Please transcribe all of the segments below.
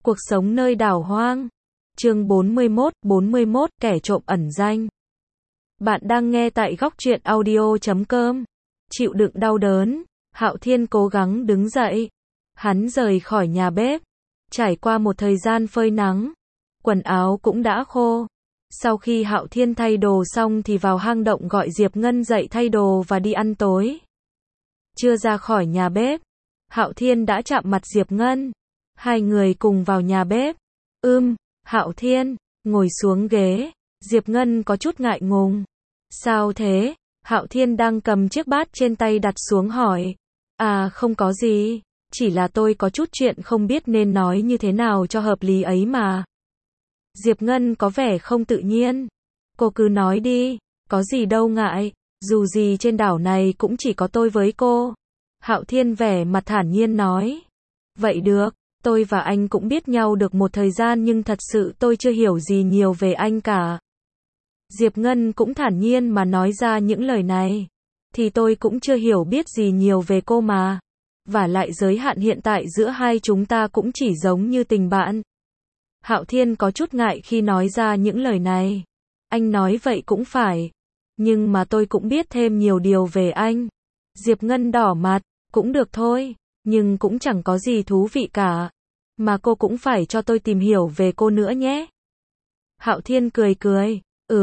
Cuộc sống nơi đảo hoang. Chương 41, kẻ trộm ẩn danh. Bạn đang nghe tại góc truyện audio.com. Chịu đựng đau đớn, Hạo Thiên cố gắng đứng dậy. Hắn rời khỏi nhà bếp. Trải qua một thời gian phơi nắng, quần áo cũng đã khô. Sau khi Hạo Thiên thay đồ xong thì vào hang động gọi Diệp Ngân dậy thay đồ và đi ăn tối. Chưa ra khỏi nhà bếp, Hạo Thiên đã chạm mặt Diệp Ngân. Hai người cùng vào nhà bếp. Hạo Thiên, ngồi xuống ghế. Diệp Ngân có chút ngại ngùng. Sao thế? Hạo Thiên đang cầm chiếc bát trên tay đặt xuống hỏi. À không có gì, chỉ là tôi có chút chuyện không biết nên nói như thế nào cho hợp lý ấy mà. Diệp Ngân có vẻ không tự nhiên. Cô cứ nói đi, có gì đâu ngại, dù gì trên đảo này cũng chỉ có tôi với cô. Hạo Thiên vẻ mặt thản nhiên nói. Vậy được, tôi và anh cũng biết nhau được một thời gian nhưng thật sự tôi chưa hiểu gì nhiều về anh cả. Diệp Ngân cũng thản nhiên mà nói ra những lời này. Thì tôi cũng chưa hiểu biết gì nhiều về cô mà. Và lại giới hạn hiện tại giữa hai chúng ta cũng chỉ giống như tình bạn. Hạo Thiên có chút ngại khi nói ra những lời này. Anh nói vậy cũng phải. Nhưng mà tôi cũng biết thêm nhiều điều về anh. Diệp Ngân đỏ mặt, cũng được thôi. Nhưng cũng chẳng có gì thú vị cả. Mà cô cũng phải cho tôi tìm hiểu về cô nữa nhé. Hạo Thiên cười cười.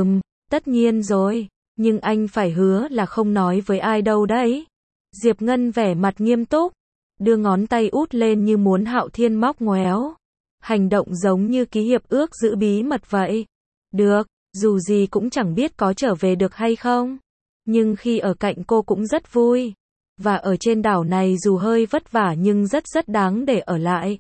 Tất nhiên rồi. Nhưng anh phải hứa là không nói với ai đâu đấy. Diệp Ngân vẻ mặt nghiêm túc. Đưa ngón tay út lên như muốn Hạo Thiên móc ngoéo. Hành động giống như ký hiệp ước giữ bí mật vậy. Được, dù gì cũng chẳng biết có trở về được hay không. Nhưng khi ở cạnh cô cũng rất vui. Và ở trên đảo này dù hơi vất vả nhưng rất đáng để ở lại.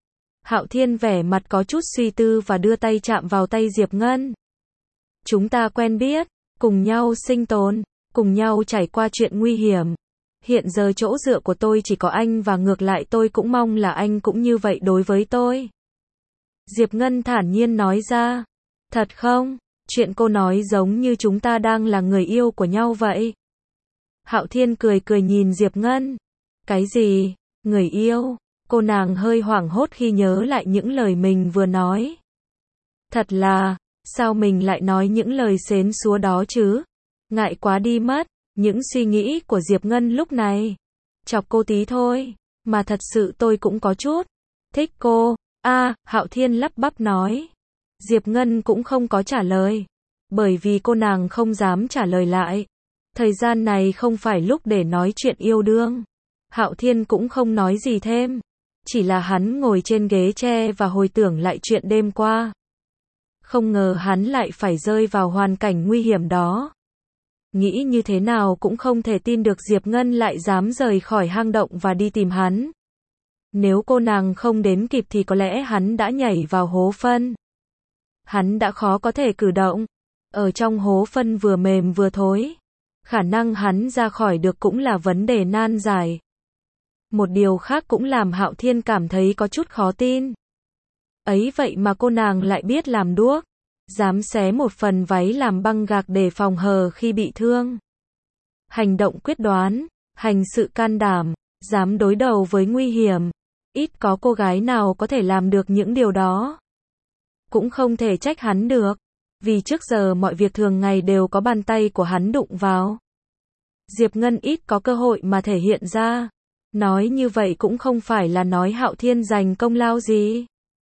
Hạo Thiên vẻ mặt có chút suy tư và đưa tay chạm vào tay Diệp Ngân. Chúng ta quen biết, cùng nhau sinh tồn, cùng nhau trải qua chuyện nguy hiểm. Hiện giờ chỗ dựa của tôi chỉ có anh và ngược lại tôi cũng mong là anh cũng như vậy đối với tôi. Diệp Ngân thản nhiên nói ra. Thật không? Chuyện cô nói giống như chúng ta đang là người yêu của nhau vậy. Hạo Thiên cười nhìn Diệp Ngân. Cái gì? Người yêu? Cô nàng hơi hoảng hốt khi nhớ lại những lời mình vừa nói. Thật là, sao mình lại nói những lời xến xúa đó chứ? Ngại quá đi mất. Những suy nghĩ của Diệp Ngân lúc này. Chọc cô tí thôi. Mà thật sự tôi cũng có chút thích cô. Hạo Thiên lắp bắp nói. Diệp Ngân cũng không có trả lời. Bởi vì cô nàng không dám trả lời lại. Thời gian này không phải lúc để nói chuyện yêu đương. Hạo Thiên cũng không nói gì thêm. Chỉ là hắn ngồi trên ghế tre và hồi tưởng lại chuyện đêm qua. Không ngờ hắn lại phải rơi vào hoàn cảnh nguy hiểm đó. Nghĩ như thế nào cũng không thể tin được Diệp Ngân lại dám rời khỏi hang động và đi tìm hắn. Nếu cô nàng không đến kịp thì có lẽ hắn đã nhảy vào hố phân. Hắn đã khó có thể cử động. Ở trong hố phân vừa mềm vừa thối. Khả năng hắn ra khỏi được cũng là vấn đề nan giải. Một điều khác cũng làm Hạo Thiên cảm thấy có chút khó tin. Ấy vậy mà cô nàng lại biết làm đuốc. Dám xé một phần váy làm băng gạc để phòng hờ khi bị thương. Hành động quyết đoán, hành sự can đảm, dám đối đầu với nguy hiểm. Ít có cô gái nào có thể làm được những điều đó. Cũng không thể trách hắn được. Vì trước giờ mọi việc thường ngày đều có bàn tay của hắn đụng vào. Diệp Ngân ít có cơ hội mà thể hiện ra. Nói như vậy cũng không phải là nói Hạo Thiên giành công lao gì.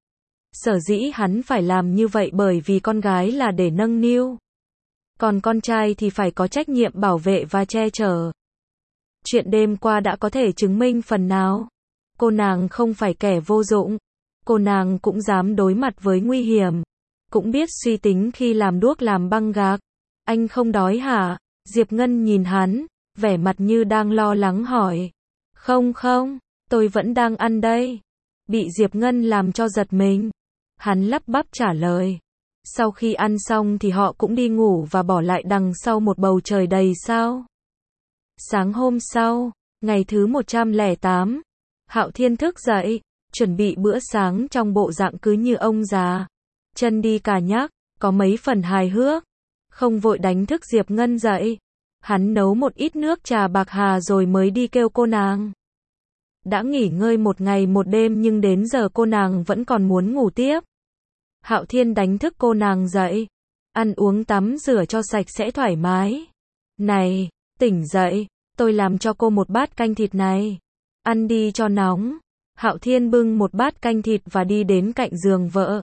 Sở dĩ hắn phải làm như vậy bởi vì con gái là để nâng niu. Còn con trai thì phải có trách nhiệm bảo vệ và che chở. Chuyện đêm qua đã có thể chứng minh phần nào. Cô nàng không phải kẻ vô dụng. Cô nàng cũng dám đối mặt với nguy hiểm. Cũng biết suy tính khi làm đuốc làm băng gạc. Anh không đói hả? Diệp Ngân nhìn hắn, vẻ mặt như đang lo lắng hỏi. Không, tôi vẫn đang ăn đây. Bị Diệp Ngân làm cho giật mình. Hắn lắp bắp trả lời. Sau khi ăn xong thì họ cũng đi ngủ và bỏ lại đằng sau một bầu trời đầy sao. Sáng hôm sau, ngày thứ 108, Hạo Thiên thức dậy, chuẩn bị bữa sáng trong bộ dạng cứ như ông già. Chân đi cà nhắc, có mấy phần hài hước. Không vội đánh thức Diệp Ngân dậy. Hắn nấu một ít nước trà bạc hà rồi mới đi kêu cô nàng. Đã nghỉ ngơi một ngày một đêm nhưng đến giờ cô nàng vẫn còn muốn ngủ tiếp. Hạo Thiên đánh thức cô nàng dậy. Ăn uống tắm rửa cho sạch sẽ thoải mái. Này, tỉnh dậy, tôi làm cho cô một bát canh thịt này. Ăn đi cho nóng. Hạo Thiên bưng một bát canh thịt và đi đến cạnh giường vợ.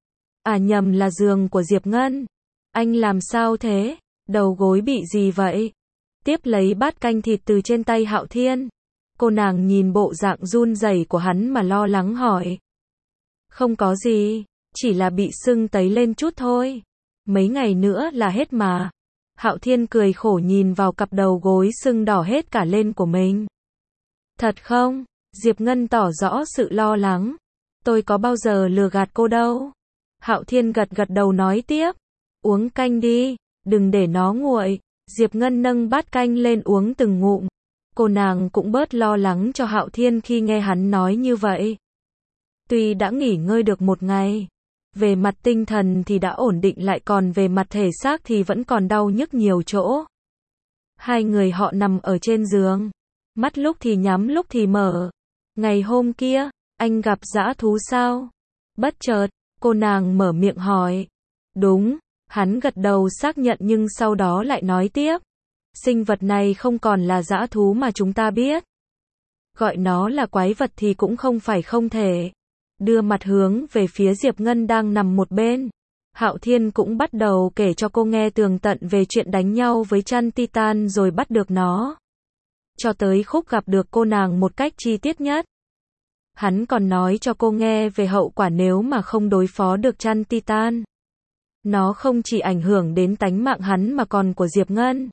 À nhầm, là giường của Diệp Ngân. Anh làm sao thế? Đầu gối bị gì vậy? Tiếp lấy bát canh thịt từ trên tay Hạo Thiên. Cô nàng nhìn bộ dạng run rẩy của hắn mà lo lắng hỏi. Không có gì, chỉ là bị sưng tấy lên chút thôi. Mấy ngày nữa là hết mà. Hạo Thiên cười khổ nhìn vào cặp đầu gối sưng đỏ hết cả lên của mình. Thật không? Diệp Ngân tỏ rõ sự lo lắng. Tôi có bao giờ lừa gạt cô đâu. Hạo Thiên gật gật đầu nói tiếp. Uống canh đi, đừng để nó nguội. Diệp Ngân nâng bát canh lên uống từng ngụm. Cô nàng cũng bớt lo lắng cho Hạo Thiên khi nghe hắn nói như vậy. Tuy đã nghỉ ngơi được một ngày, về mặt tinh thần thì đã ổn định lại, còn về mặt thể xác thì vẫn còn đau nhức nhiều chỗ. Hai người họ nằm ở trên giường, mắt lúc thì nhắm lúc thì mở. Ngày hôm kia, anh gặp dã thú sao? Bất chợt, cô nàng mở miệng hỏi. Đúng, hắn gật đầu xác nhận nhưng sau đó lại nói tiếp. Sinh vật này không còn là dã thú mà chúng ta biết. Gọi nó là quái vật thì cũng không phải không thể. Đưa mặt hướng về phía Diệp Ngân đang nằm một bên. Hạo Thiên cũng bắt đầu kể cho cô nghe tường tận về chuyện đánh nhau với Chăn Titan rồi bắt được nó. Cho tới khúc gặp được cô nàng một cách chi tiết nhất. Hắn còn nói cho cô nghe về hậu quả nếu mà không đối phó được Chăn Titan. Nó không chỉ ảnh hưởng đến tánh mạng hắn mà còn của Diệp Ngân.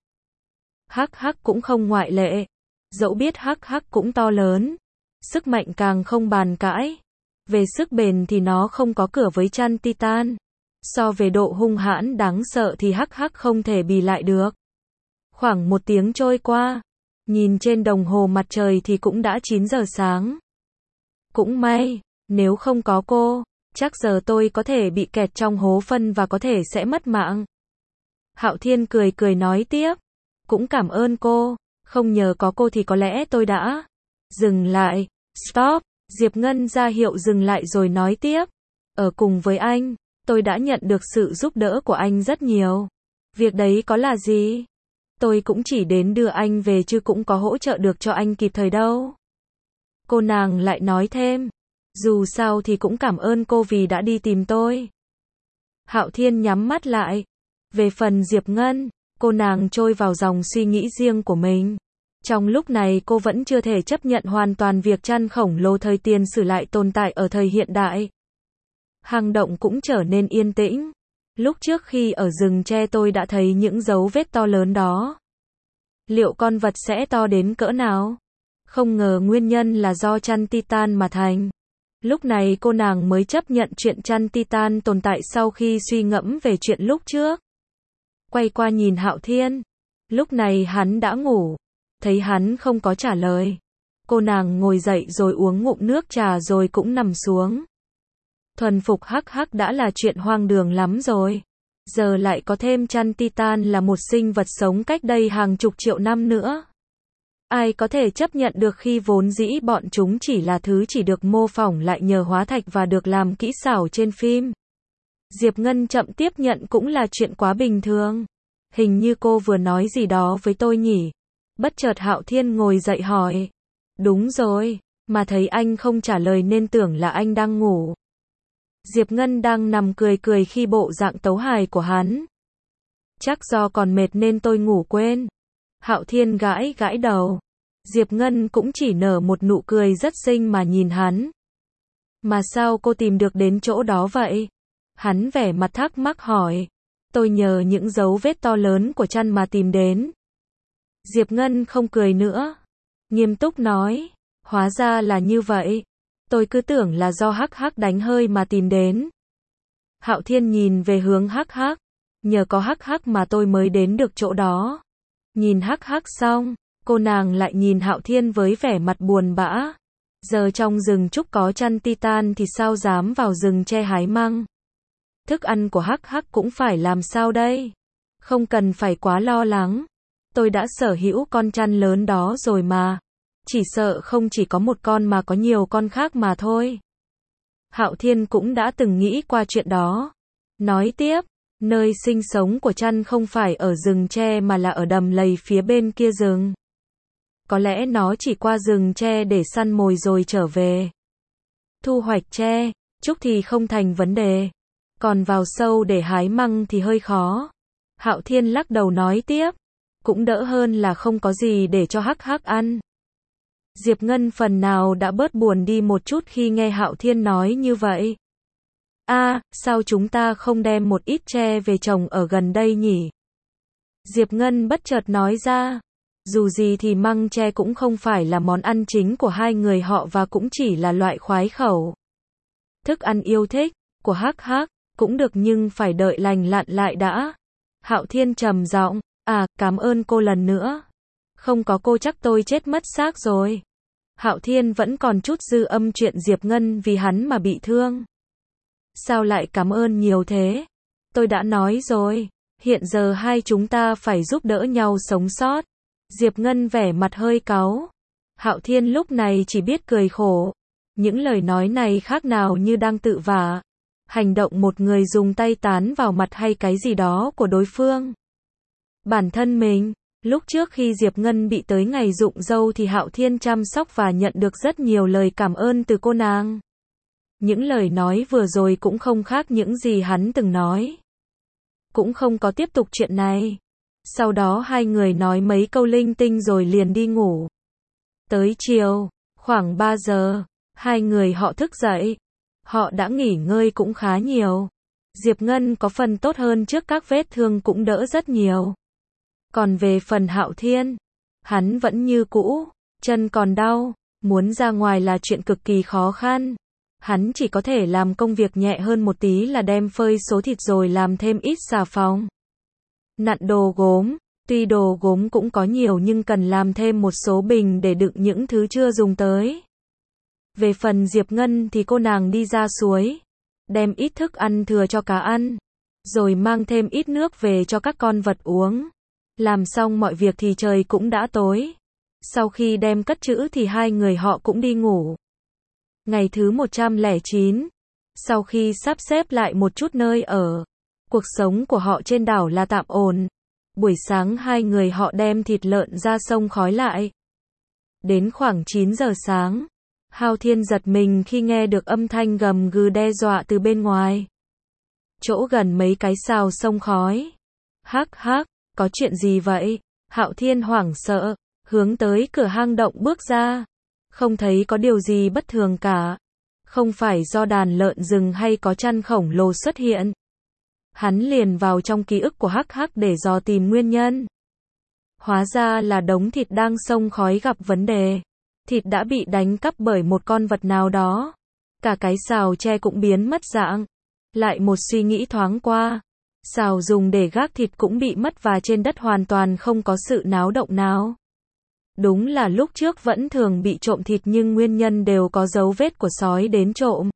Hắc Hắc cũng không ngoại lệ. Dẫu biết Hắc Hắc cũng to lớn, sức mạnh càng không bàn cãi. Về sức bền thì nó không có cửa với Chăn Titan. So về độ hung hãn đáng sợ thì Hắc Hắc không thể bì lại được. Khoảng 1 tiếng trôi qua, nhìn trên đồng hồ mặt trời thì cũng đã 9 giờ sáng. Cũng may, nếu không có cô, chắc giờ tôi có thể bị kẹt trong hố phân và có thể sẽ mất mạng. Hạo Thiên cười cười nói tiếp. Cũng cảm ơn cô, không nhờ có cô thì có lẽ tôi đã. Dừng lại, stop. Diệp Ngân ra hiệu dừng lại rồi nói tiếp. Ở cùng với anh, tôi đã nhận được sự giúp đỡ của anh rất nhiều. Việc đấy có là gì? Tôi cũng chỉ đến đưa anh về chứ cũng có hỗ trợ được cho anh kịp thời đâu. Cô nàng lại nói thêm. Dù sao thì cũng cảm ơn cô vì đã đi tìm tôi. Hạo Thiên nhắm mắt lại. Về phần Diệp Ngân, cô nàng trôi vào dòng suy nghĩ riêng của mình. Trong lúc này cô vẫn chưa thể chấp nhận hoàn toàn việc chăn khổng lồ thời tiền sử lại tồn tại ở thời hiện đại. Hang động cũng trở nên yên tĩnh. Lúc trước khi ở rừng tre tôi đã thấy những dấu vết to lớn đó. Liệu con vật sẽ to đến cỡ nào? Không ngờ nguyên nhân là do Chăn Titan mà thành. Lúc này cô nàng mới chấp nhận chuyện Chăn Titan tồn tại sau khi suy ngẫm về chuyện lúc trước. Quay qua nhìn Hạo Thiên. Lúc này hắn đã ngủ. Thấy hắn không có trả lời. Cô nàng ngồi dậy rồi uống ngụm nước trà rồi cũng nằm xuống. Thuần phục Hắc Hắc đã là chuyện hoang đường lắm rồi. Giờ lại có thêm Chăn Titan là một sinh vật sống cách đây hàng chục triệu năm nữa. Ai có thể chấp nhận được khi vốn dĩ bọn chúng chỉ là thứ chỉ được mô phỏng lại nhờ hóa thạch và được làm kỹ xảo trên phim. Diệp Ngân chậm tiếp nhận cũng là chuyện quá bình thường. Hình như cô vừa nói gì đó với tôi nhỉ? Bất chợt Hạo Thiên ngồi dậy hỏi. Đúng rồi, mà thấy anh không trả lời nên tưởng là anh đang ngủ. Diệp Ngân đang nằm cười cười khi bộ dạng tấu hài của hắn. Chắc do còn mệt nên tôi ngủ quên. Hạo Thiên gãi gãi đầu. Diệp Ngân cũng chỉ nở một nụ cười rất xinh mà nhìn hắn. Mà sao cô tìm được đến chỗ đó vậy? Hắn vẻ mặt thắc mắc hỏi. Tôi nhờ những dấu vết to lớn của Chăn mà tìm đến. Diệp Ngân không cười nữa. Nghiêm túc nói. Hóa ra là như vậy. Tôi cứ tưởng là do Hắc Hắc đánh hơi mà tìm đến. Hạo Thiên nhìn về hướng Hắc Hắc. Nhờ có Hắc Hắc mà tôi mới đến được chỗ đó. Nhìn Hắc Hắc xong, cô nàng lại nhìn Hạo Thiên với vẻ mặt buồn bã. Giờ trong rừng trúc có Chăn Titan thì sao dám vào rừng tre hái măng. Thức ăn của Hắc Hắc cũng phải làm sao đây? Không cần phải quá lo lắng. Tôi đã sở hữu con chăn lớn đó rồi mà. Chỉ sợ không chỉ có một con mà có nhiều con khác mà thôi. Hạo Thiên cũng đã từng nghĩ qua chuyện đó. Nói tiếp, nơi sinh sống của chăn không phải ở rừng tre mà là ở đầm lầy phía bên kia rừng. Có lẽ nó chỉ qua rừng tre để săn mồi rồi trở về. Thu hoạch tre, trúc thì không thành vấn đề. Còn vào sâu để hái măng thì hơi khó. Hạo Thiên lắc đầu nói tiếp. Cũng đỡ hơn là không có gì để cho hắc hắc ăn. Diệp Ngân phần nào đã bớt buồn đi một chút khi nghe Hạo Thiên nói như vậy. Sao chúng ta không đem một ít tre về trồng ở gần đây nhỉ? Diệp Ngân bất chợt nói ra. Dù gì thì măng tre cũng không phải là món ăn chính của hai người họ và cũng chỉ là loại khoái khẩu. Thức ăn yêu thích của hắc hắc cũng được nhưng phải đợi lành lặn lại đã. Hạo Thiên trầm giọng, cảm ơn cô lần nữa. Không có cô chắc tôi chết mất xác rồi. Hạo Thiên vẫn còn chút dư âm chuyện Diệp Ngân vì hắn mà bị thương. Sao lại cảm ơn nhiều thế? Tôi đã nói rồi, hiện giờ hai chúng ta phải giúp đỡ nhau sống sót. Diệp Ngân vẻ mặt hơi cáu. Hạo Thiên lúc này chỉ biết cười khổ. Những lời nói này khác nào như đang tự vả. Hành động một người dùng tay tán vào mặt hay cái gì đó của đối phương. Bản thân mình, lúc trước khi Diệp Ngân bị tới ngày rụng râu thì Hạo Thiên chăm sóc và nhận được rất nhiều lời cảm ơn từ cô nàng. Những lời nói vừa rồi cũng không khác những gì hắn từng nói. Cũng không có tiếp tục chuyện này. Sau đó hai người nói mấy câu linh tinh rồi liền đi ngủ. Tới chiều, khoảng 3 giờ, hai người họ thức dậy. Họ đã nghỉ ngơi cũng khá nhiều. Diệp Ngân có phần tốt hơn trước, các vết thương cũng đỡ rất nhiều. Còn về phần Hạo Thiên, hắn vẫn như cũ, chân còn đau, muốn ra ngoài là chuyện cực kỳ khó khăn. Hắn chỉ có thể làm công việc nhẹ hơn một tí là đem phơi số thịt rồi làm thêm ít xà phòng. Nặn đồ gốm, tuy đồ gốm cũng có nhiều nhưng cần làm thêm một số bình để đựng những thứ chưa dùng tới. Về phần Diệp Ngân thì cô nàng đi ra suối, đem ít thức ăn thừa cho cá ăn, rồi mang thêm ít nước về cho các con vật uống. Làm xong mọi việc thì trời cũng đã tối. Sau khi đem cất trữ thì hai người họ cũng đi ngủ. Ngày thứ 109, sau khi sắp xếp lại một chút nơi ở, cuộc sống của họ trên đảo là tạm ổn. Buổi sáng hai người họ đem thịt lợn ra sông khói lại. Đến khoảng 9 giờ sáng, Hạo Thiên giật mình khi nghe được âm thanh gầm gừ đe dọa từ bên ngoài. Chỗ gần mấy cái xào sông khói. Hắc hắc, có chuyện gì vậy? Hạo Thiên hoảng sợ, hướng tới cửa hang động bước ra. Không thấy có điều gì bất thường cả. Không phải do đàn lợn rừng hay có chăn khổng lồ xuất hiện. Hắn liền vào trong ký ức của hắc hắc để dò tìm nguyên nhân. Hóa ra là đống thịt đang xông khói gặp vấn đề. Thịt đã bị đánh cắp bởi một con vật nào đó. Cả cái xào tre cũng biến mất dạng. Lại một suy nghĩ thoáng qua. Xào dùng để gác thịt cũng bị mất và trên đất hoàn toàn không có sự náo động nào. Đúng là lúc trước vẫn thường bị trộm thịt nhưng nguyên nhân đều có dấu vết của sói đến trộm.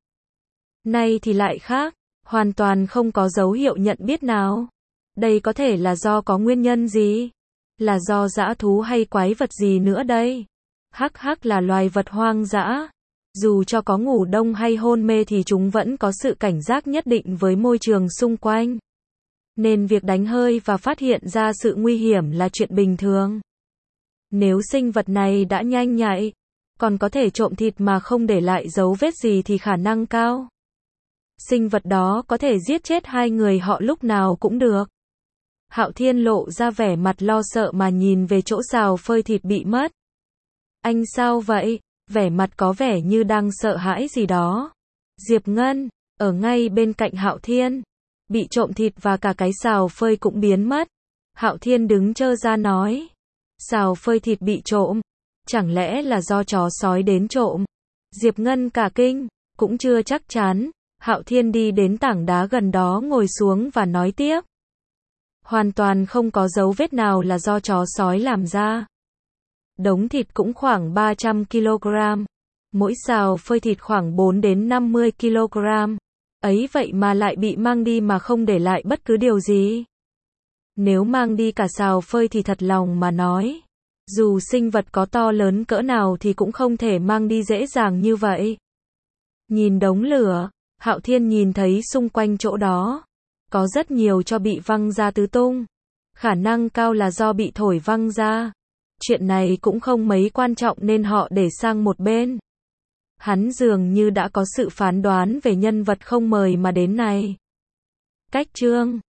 Nay thì lại khác, hoàn toàn không có dấu hiệu nhận biết nào. Đây có thể là do có nguyên nhân gì? Là do dã thú hay quái vật gì nữa đây? Hắc hắc là loài vật hoang dã. Dù cho có ngủ đông hay hôn mê thì chúng vẫn có sự cảnh giác nhất định với môi trường xung quanh. Nên việc đánh hơi và phát hiện ra sự nguy hiểm là chuyện bình thường. Nếu sinh vật này đã nhanh nhạy, còn có thể trộm thịt mà không để lại dấu vết gì thì khả năng cao. Sinh vật đó có thể giết chết hai người họ lúc nào cũng được. Hạo Thiên lộ ra vẻ mặt lo sợ mà nhìn về chỗ xào phơi thịt bị mất. Anh sao vậy? Vẻ mặt có vẻ như đang sợ hãi gì đó. Diệp Ngân, ở ngay bên cạnh Hạo Thiên. Bị trộm thịt và cả cái xào phơi cũng biến mất. Hạo Thiên đứng trơ ra nói. Xào phơi thịt bị trộm. Chẳng lẽ là do chó sói đến trộm? Diệp Ngân cả kinh, cũng chưa chắc chắn. Hạo Thiên đi đến tảng đá gần đó ngồi xuống và nói tiếp. Hoàn toàn không có dấu vết nào là do chó sói làm ra. Đống thịt cũng khoảng 300 kg. Mỗi xào phơi thịt khoảng 4 đến 50 kg. Ấy vậy mà lại bị mang đi mà không để lại bất cứ điều gì. Nếu mang đi cả xào phơi thì thật lòng mà nói, Dù sinh vật có to lớn cỡ nào thì cũng không thể mang đi dễ dàng như vậy. Nhìn đống lửa, Hạo Thiên nhìn thấy xung quanh chỗ đó có rất nhiều tro bị văng ra tứ tung. Khả năng cao là do bị thổi văng ra. Chuyện này cũng không mấy quan trọng nên họ để sang một bên. Hắn dường như đã có sự phán đoán về nhân vật không mời mà đến này. Cách chương